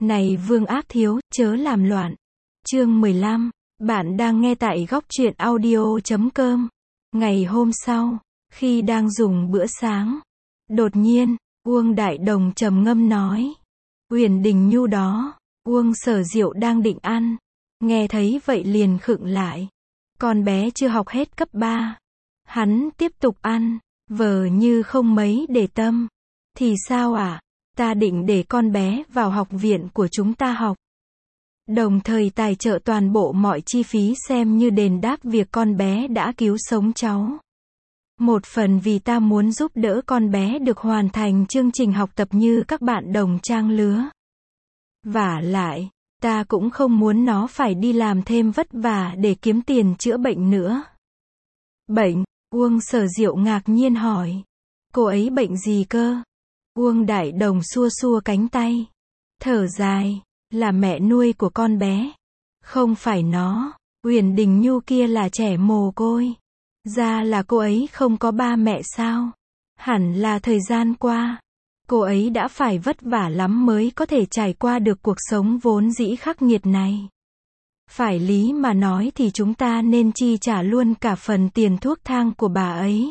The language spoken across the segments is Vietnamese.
Này Vương Ác Thiếu, chớ làm loạn. Chương 15. Bạn đang nghe tại góc truyện audio.com. Ngày hôm sau, khi đang dùng bữa sáng, đột nhiên, Uông Đại Đồng trầm ngâm nói. Uyển Đình Nhu đó, Uông Sở Diệu đang định ăn. Nghe thấy vậy liền khựng lại. Con bé chưa học hết cấp 3. Hắn tiếp tục ăn, vờ như không mấy để tâm. Thì sao ạ? Ta định để con bé vào học viện của chúng ta học. Đồng thời tài trợ toàn bộ mọi chi phí xem như đền đáp việc con bé đã cứu sống cháu. Một phần vì ta muốn giúp đỡ con bé được hoàn thành chương trình học tập như các bạn đồng trang lứa. Vả lại, ta cũng không muốn nó phải đi làm thêm vất vả để kiếm tiền chữa bệnh nữa. Bệnh? Uông Sở Diệu ngạc nhiên hỏi. Cô ấy bệnh gì cơ? Uông Đại Đồng xua xua cánh tay. Thở dài. Là mẹ nuôi của con bé. Không phải nó. Uyển Đình Nhu kia là trẻ mồ côi. Ra là cô ấy không có ba mẹ sao? Hẳn là thời gian qua, cô ấy đã phải vất vả lắm mới có thể trải qua được cuộc sống vốn dĩ khắc nghiệt này. Phải lý mà nói thì chúng ta nên chi trả luôn cả phần tiền thuốc thang của bà ấy.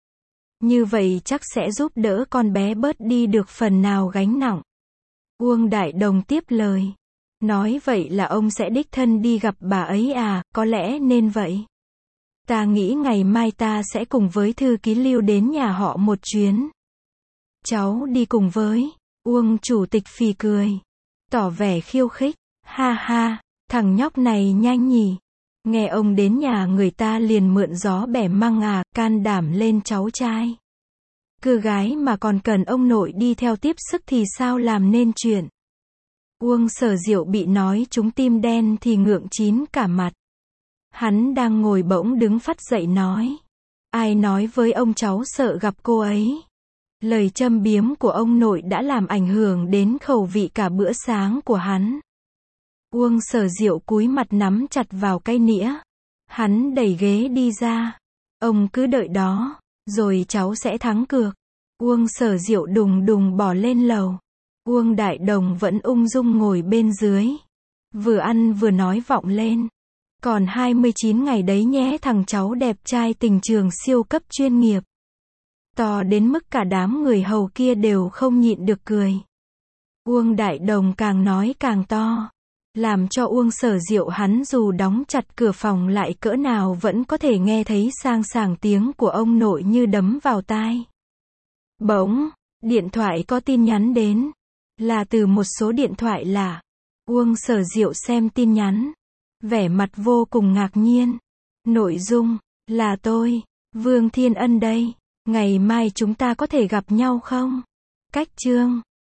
Như vậy chắc sẽ giúp đỡ con bé bớt đi được phần nào gánh nặng. Uông Đại Đồng tiếp lời. Nói vậy là ông sẽ đích thân đi gặp bà ấy à? Có lẽ nên vậy. Ta nghĩ ngày mai ta sẽ cùng với thư ký Lưu đến nhà họ một chuyến. Cháu đi cùng với. Uông chủ tịch phì cười. Tỏ vẻ khiêu khích. Ha ha, thằng nhóc này nhanh nhỉ. Nghe ông đến nhà người ta liền mượn gió bẻ măng à, can đảm lên cháu trai. Cưa gái mà còn cần ông nội đi theo tiếp sức thì sao làm nên chuyện. Uông Sở Diệu bị nói trúng tim đen thì ngượng chín cả mặt. Hắn đang ngồi bỗng đứng phắt dậy nói. Ai nói với ông cháu sợ gặp cô ấy. Lời châm biếm của ông nội đã làm ảnh hưởng đến khẩu vị cả bữa sáng của hắn. Uông Sở Diệu cúi mặt nắm chặt vào cây nĩa. Hắn đẩy ghế đi ra. Ông cứ đợi đó, rồi cháu sẽ thắng cược. Uông Sở Diệu đùng đùng bỏ lên lầu. Uông Đại Đồng vẫn ung dung ngồi bên dưới. Vừa ăn vừa nói vọng lên. Còn 29 ngày đấy nhé thằng cháu đẹp trai tình trường siêu cấp chuyên nghiệp. To đến mức cả đám người hầu kia đều không nhịn được cười. Uông Đại Đồng càng nói càng to. Làm cho Uông Sở Diệu hắn dù đóng chặt cửa phòng lại cỡ nào vẫn có thể nghe thấy sang sảng tiếng của ông nội như đấm vào tai. Bỗng, điện thoại có tin nhắn đến. Là từ một số điện thoại lạ. Uông Sở Diệu xem tin nhắn. Vẻ mặt vô cùng ngạc nhiên. Nội dung, là tôi, Vương Thiên Ân đây. Ngày mai chúng ta có thể gặp nhau không? Cách chương